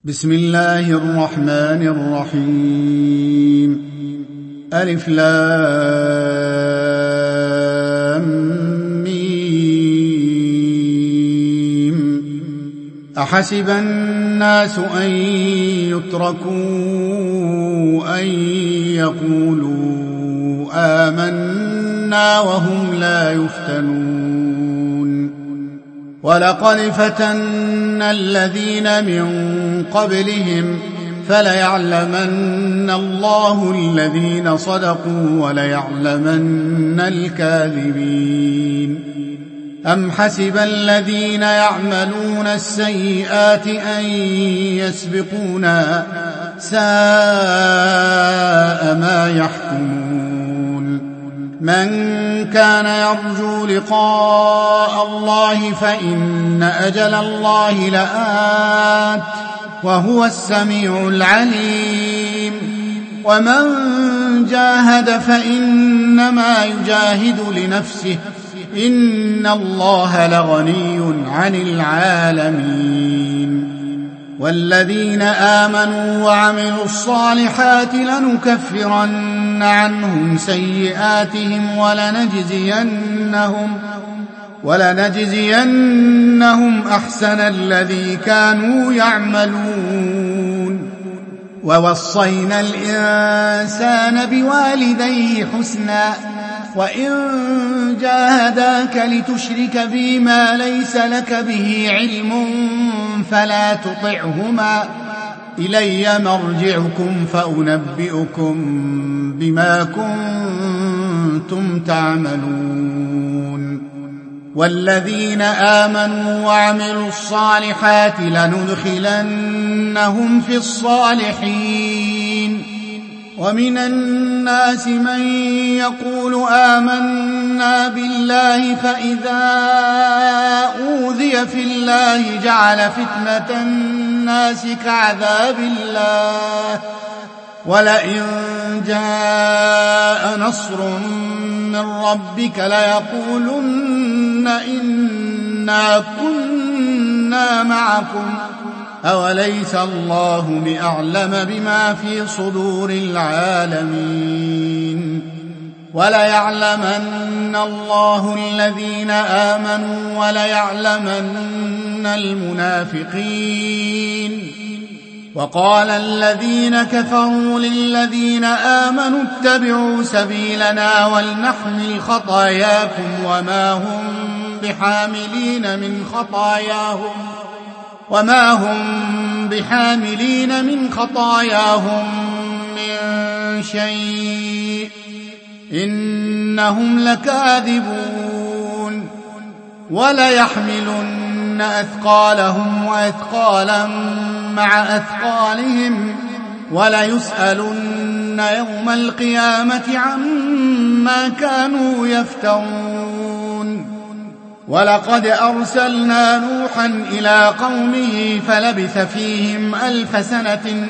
بسم الله الرحمن الرحيم. ألف لام ميم. أحسب الناس أن يتركوا أن يقولوا آمنا وهم لا يفتنون. ولقد فتنا الذين من قبلهم فليعلمن الله الذين صدقوا وليعلمن الكاذبين. أم حسب الذين يعملون السيئات أن يسبقونا ساء ما يحكمون. من كان يرجو لقاء الله فإن أجل الله لآت وهو السميع العليم. ومن جاهد فإنما يجاهد لنفسه إن الله لغني عن العالمين. والذين آمنوا وعملوا الصالحات لنكفرن عنهم سيئاتهم ولنجزينهم أحسن الذي كانوا يعملون. ووصينا الإنسان بوالديه حسنا وإن جاهداك لتشرك بي ما ليس لك به علم فلا تطعهما إلي مرجعكم فأنبئكم بما كنتم تعملون. والذين آمنوا وعملوا الصالحات لندخلنهم في الصالحين. ومن الناس من يقول آمنا بالله فإذا أوذي في الله جعل فتنة الناس كعذاب الله ولئن جاء نصر من ربك ليقولن إنا كنا معكم أوليس الله بأعلم بما في صدور العالمين. وليعلمن الله الذين آمنوا وليعلمن المنافقين. وقال الذين كفروا للذين آمنوا اتبعوا سبيلنا ولنحمل خطاياكم وما هم بحاملين من خطاياهم من شيء إنهم لكاذبون. وليحملن أثقالهم وأثقالا مع أثقالهم وليسألن يوم القيامة عما كانوا يفترون. ولقد أرسلنا نوحا إلى قومه فلبث فيهم 1000 سنة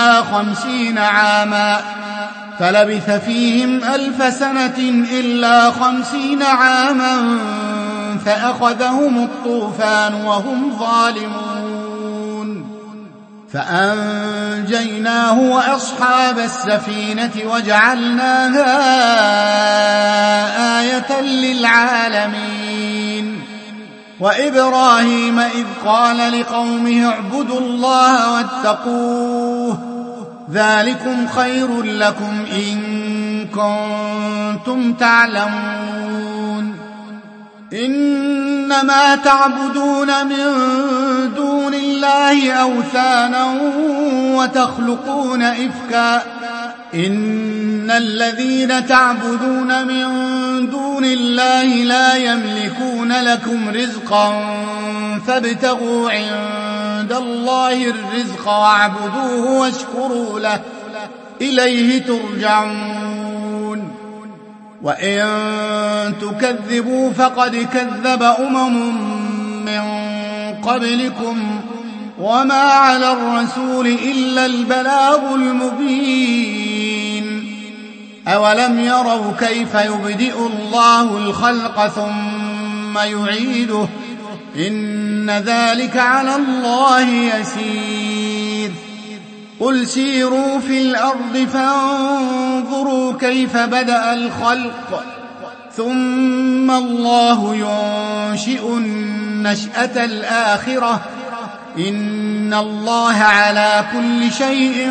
إلا 50 عاما فأخذهم الطوفان وهم ظالمون فأنجيناه وأصحاب السفينة وجعلناها آية للعالمين. وإبراهيم إذ قال لقومه اعبدوا الله واتقوه ذلكم خير لكم إن كنتم تعلمون. إنما تعبدون من دون الله أوثانا وتخلقون إفكا إن الذين تعبدون من دون الله لا يملكون لكم رزقا فابتغوا عند الله الرزق واعبدوه واشكروا له إليه ترجعون. وإن تكذبوا فقد كذب من قبلكم وما على الرسول إلا البلاغ المبين. أولم يروا كيف يبدئ الله الخلق ثم يعيده إن ذلك على الله يسير. قل سيروا في الأرض فانظروا كيف بدأ الخلق ثم الله ينشئ النشأة الآخرة إن الله على كل شيء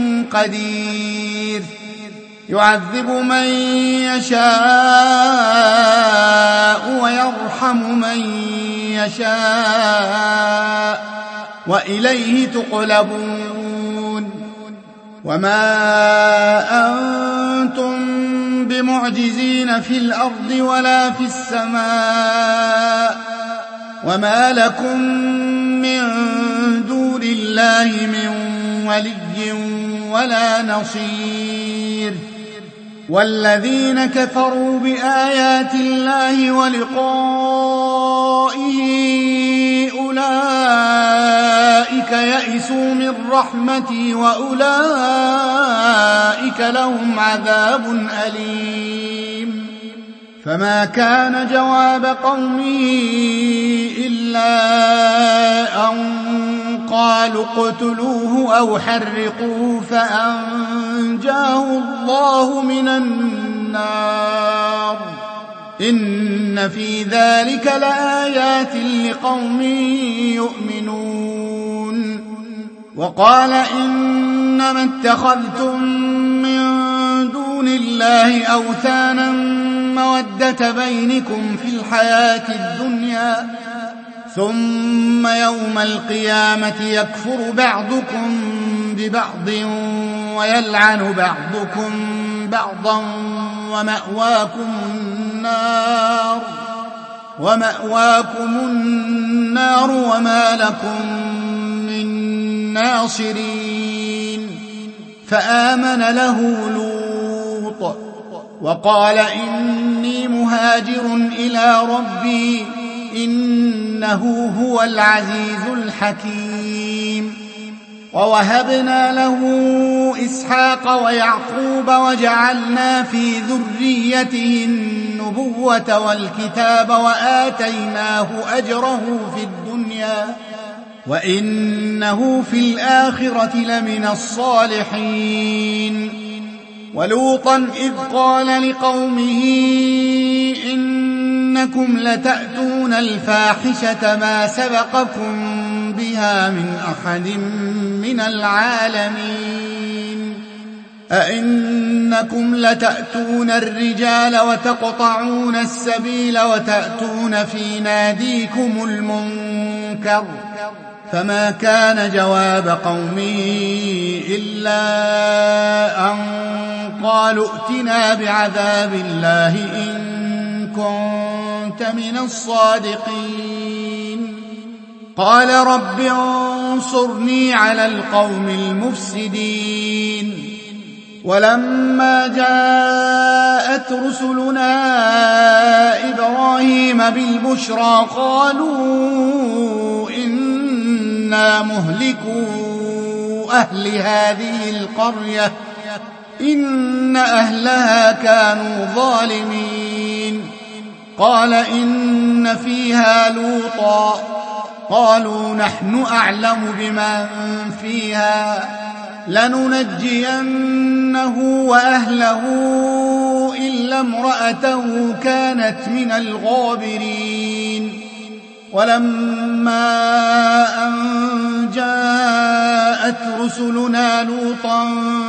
قدير يعذب من يشاء ويرحم من يشاء وإليه تقلبون وما أنتم بمعجزين في الأرض ولا في السماء وما لكم من دون الله من ولي ولا نصير والذين كفروا بآيات الله ولقائه أولئك يئسوا من رحمتي وأولئك لهم عذاب أليم فما كان جواب قومه إلا أن قالوا اقتلوه أو حرقوه فأنجاه الله من النار إن في ذلك لآيات لقوم يؤمنون وقال إنما اتخذتم من دون الله أوثانا مودة بينكم في الحياة الدنيا ثم يوم القيامة يكفر بعضكم ببعض ويلعن بعضكم بعضا ومأواكم النار وما لكم من ناصرين فآمن له لوط وقال إني مهاجر إلى ربي إنه هو العزيز الحكيم ووهبنا له إسحاق ويعقوب وجعلنا في ذريته النبوة والكتاب وآتيناه أجره في الدنيا وإنه في الآخرة لمن الصالحين ولوطا إذ قال لقومه إنكم لتأتون الفاحشة ما سبقكم بها من أحد من العالمين أئنكم لتأتون الرجال وتقطعون السبيل وتأتون في ناديكم المنكر فما كان جواب قومه إلا أن قالوا ائتنا بعذاب الله إن كنت من الصادقين قال رب انصرني على القوم المفسدين ولما جاءت رسلنا إبراهيم بالبشرى قالوا إنا مهلكو أهل هذه القرية إن أهلها كانوا ظالمين قال إن فيها لوطا قالوا نحن أعلم بمن فيها لننجينه وأهله إلا امرأته كانت من الغابرين ولما أن جاءت رسلنا لوطا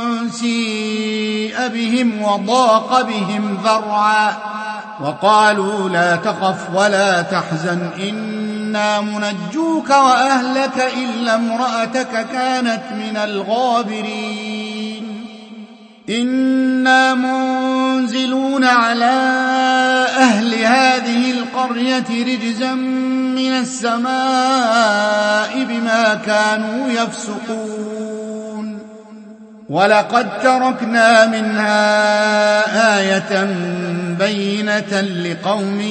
سيء بهم وضاق بهم ذرعا وقالوا لا تخف ولا تحزن إنا منجوك وأهلك إلا امرأتك كانت من الغابرين إنا منزلون على أهل هذه القرية رجزا من السماء بما كانوا يفسقون ولقد تركنا منها آية بينة لقوم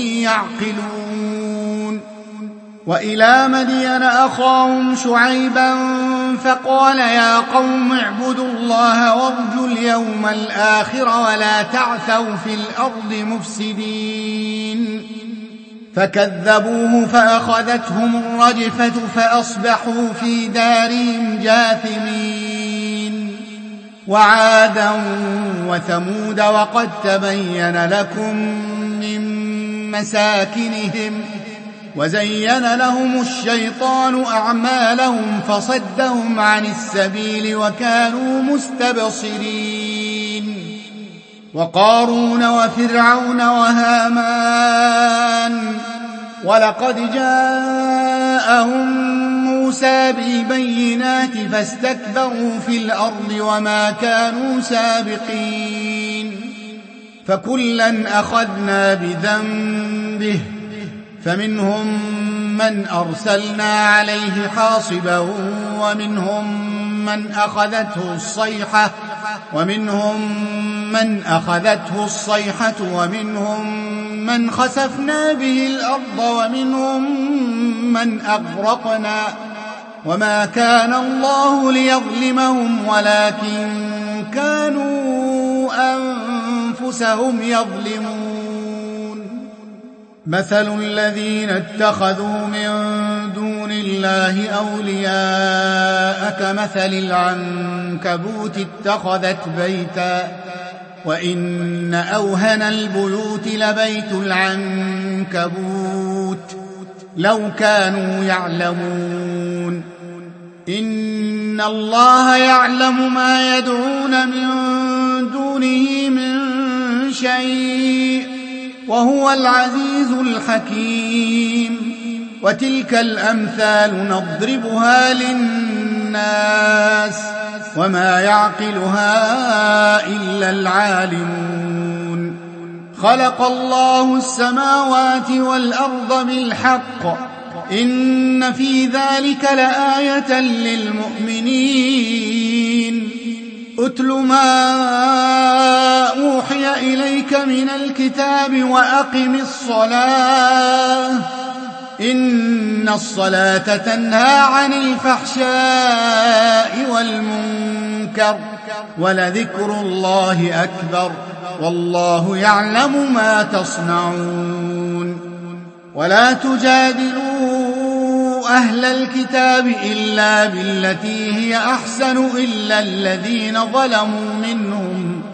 يعقلون وإلى مدين أخاهم شعيبا فقال يا قوم اعبدوا الله وارجوا اليوم الآخر ولا تعثوا في الأرض مفسدين فكذبوه فأخذتهم الرجفة فأصبحوا في دارهم جاثمين وعادا وثمود وقد تبين لكم من مساكنهم وزين لهم الشيطان أعمالهم فصدهم عن السبيل وكانوا مستبصرين وقارون وفرعون وهامان ولقد جاءهم موسى بالبينات فاستكبروا في الأرض وما كانوا سابقين فكلا أخذنا بذنبه فمنهم من أرسلنا عليه حاصبا ومنهم من أخذته الصيحة ومنهم من خسفنا به الأرض ومنهم من أغرقنا وما كان الله ليظلمهم ولكن كانوا أنفسهم يظلمون مثل الذين اتخذوا من دون الله أولياء كمثل العنكبوت اتخذت بيتا وإن أوهن البيوت لبيت العنكبوت لو كانوا يعلمون إن الله يعلم ما يدعون من دونه من شيء وهو العزيز الحكيم وتلك الأمثال نضربها للناس وما يعقلها إلا العالمون خلق الله السماوات والأرض بالحق إن في ذلك لآية للمؤمنين أتل ما أوحي إليك من الكتاب وأقم الصلاة إن الصلاة تنهى عن الفحشاء والمنكر ولذكر الله أكبر والله يعلم ما تصنعون ولا تجادلوا أهل الكتاب إلا بالتي هي أحسن إلا الذين ظلموا منهم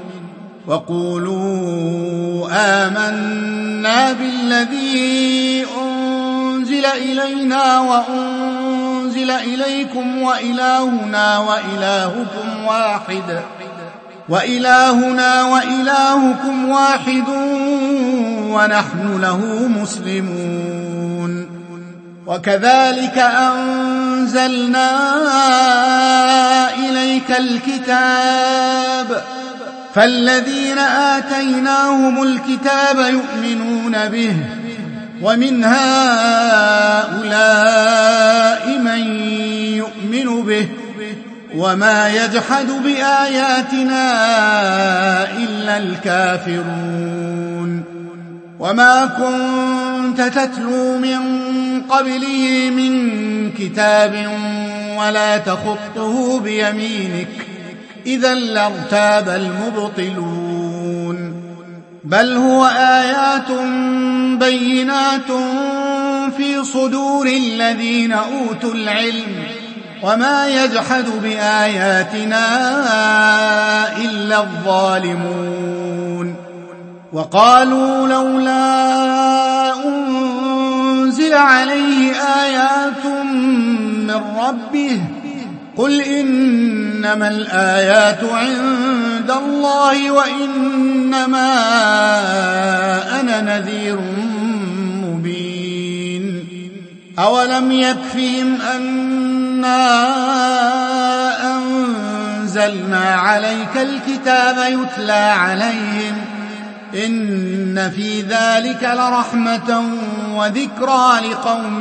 وقولوا آمنا بالذي أنزل إلينا وأنزل إليكم وإلهنا وإلهكم واحد ونحن له مسلمون وكذلك أنزلنا إليك الكتاب فالذين آتيناهم الكتاب يؤمنون به ومن هؤلاء من يؤمن به وما يجحد بآياتنا إلا الكافرون وما كنت تتلو من قبله من كتاب ولا تخطه بيمينك إذا لارتاب المبطلون بل هو آيات بينات في صدور الذين أوتوا العلم وما يجحد بآياتنا إلا الظالمون وقالوا لولا أنزل عليه آيات من ربه قل إنما الآيات عند الله وإنما أنا نذير مبين أولم يكفهم أنا أنزلنا عليك الكتاب يتلى عليهم إن في ذلك لرحمة وذكرى لقوم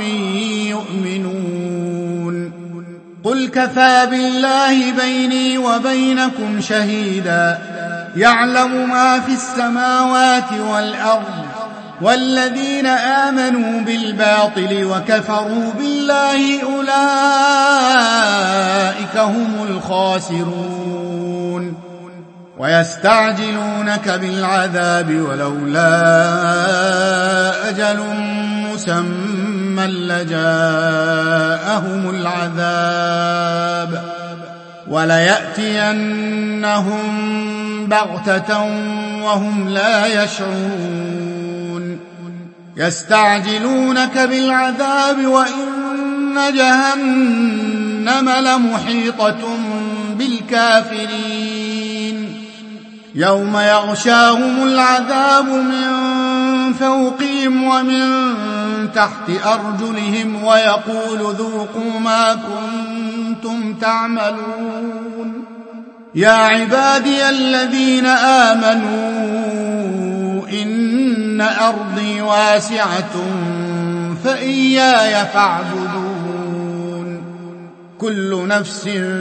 يؤمنون قل كفى بالله بيني وبينكم شهيدا يعلم ما في السماوات والأرض والذين آمنوا بالباطل وكفروا بالله أولئك هم الخاسرون ويستعجلونك بالعذاب ولولا أجل مسمى لجاءهم العذاب وليأتينهم بغتة وهم لا يشعرون يستعجلونك بالعذاب وإن جهنم لمحيطة بالكافرين يوم يغشاهم العذاب من فوقهم ومن تحت أرجلهم ويقول ذوقوا ما كنتم تعملون يا عبادي الذين آمنوا إن أرضي واسعة فإياي فاعبدون كل نفس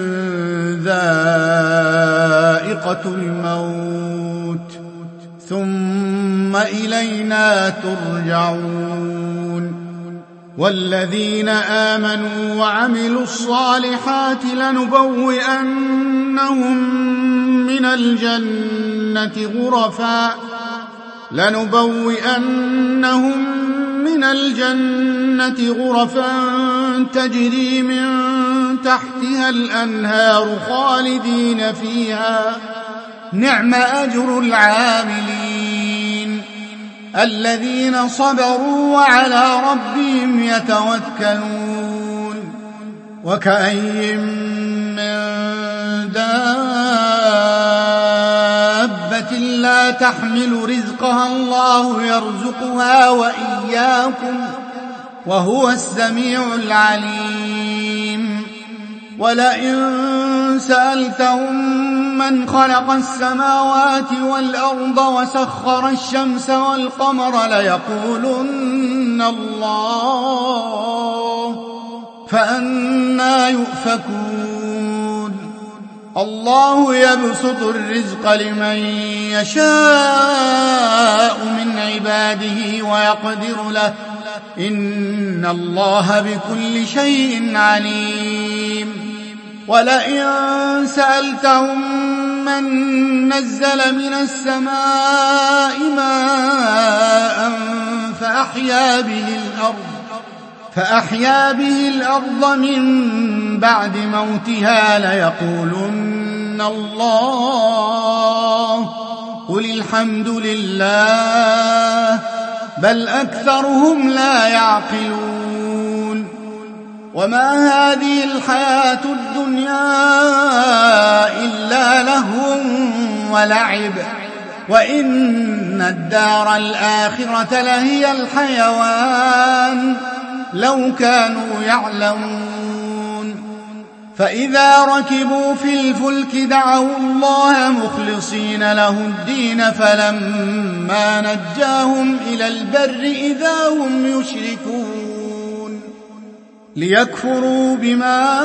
ذائقة الموت ثم إلينا ترجعون والذين آمنوا وعملوا الصالحات لنبوئنهم من الجنة غرفا تجري من تحتها الأنهار خالدين فيها نعم أجر العاملين الذين صبروا وعلى ربهم يتوكلون وكأي من دابة لا تحمل رزقها الله يرزقها وإياكم وهو السميع العليم ولئن سألتهم من خلق السماوات والأرض وسخر الشمس والقمر ليقولن الله فأنى يؤفكون الله يبسط الرزق لمن يشاء من عباده ويقدر له إن الله بكل شيء عليم ولئن سألتهم من نزل من السماء ماء فأحيا به الأرض من بعد موتها ليقولن الله قل الحمد لله بل أكثرهم لا يعقلون وما هذه الحياة الدنيا إلا لهو ولعب وإن الدار الآخرة لهي الحيوان لو كانوا يعلمون فإذا ركبوا في الفلك دعوا الله مخلصين له الدين فلما نجاهم إلى البر إذا هم يشركون ليكفروا بما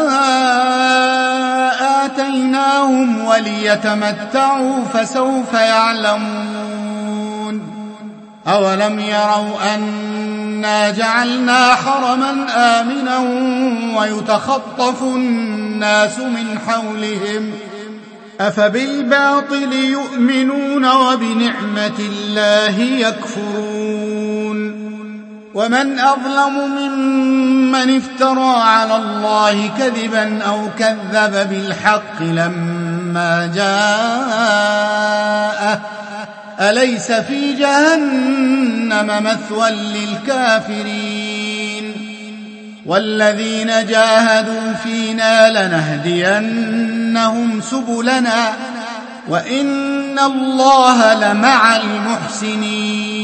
آتيناهم وليتمتعوا فسوف يعلمون أولم يروا أنا جعلنا حرما آمنا ويتخطف الناس من حولهم أفبالباطل يؤمنون وبنعمة الله يكفرون ومن أظلم ممن افترى على الله كذبا أو كذب بالحق لما جاءه أليس في جهنم مثوى للكافرين والذين جاهدوا فينا لنهدينهم سبلنا وإن الله لمع المحسنين